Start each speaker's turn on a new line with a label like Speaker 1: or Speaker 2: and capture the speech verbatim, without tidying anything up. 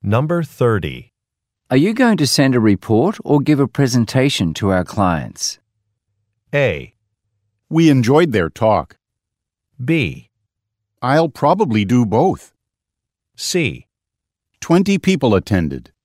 Speaker 1: Number thirty.
Speaker 2: Are you going to send a report or give a presentation to our clients?
Speaker 1: A.
Speaker 3: We enjoyed their talk.
Speaker 1: B.
Speaker 3: I'll probably do both.
Speaker 1: C.
Speaker 3: Twenty people attended.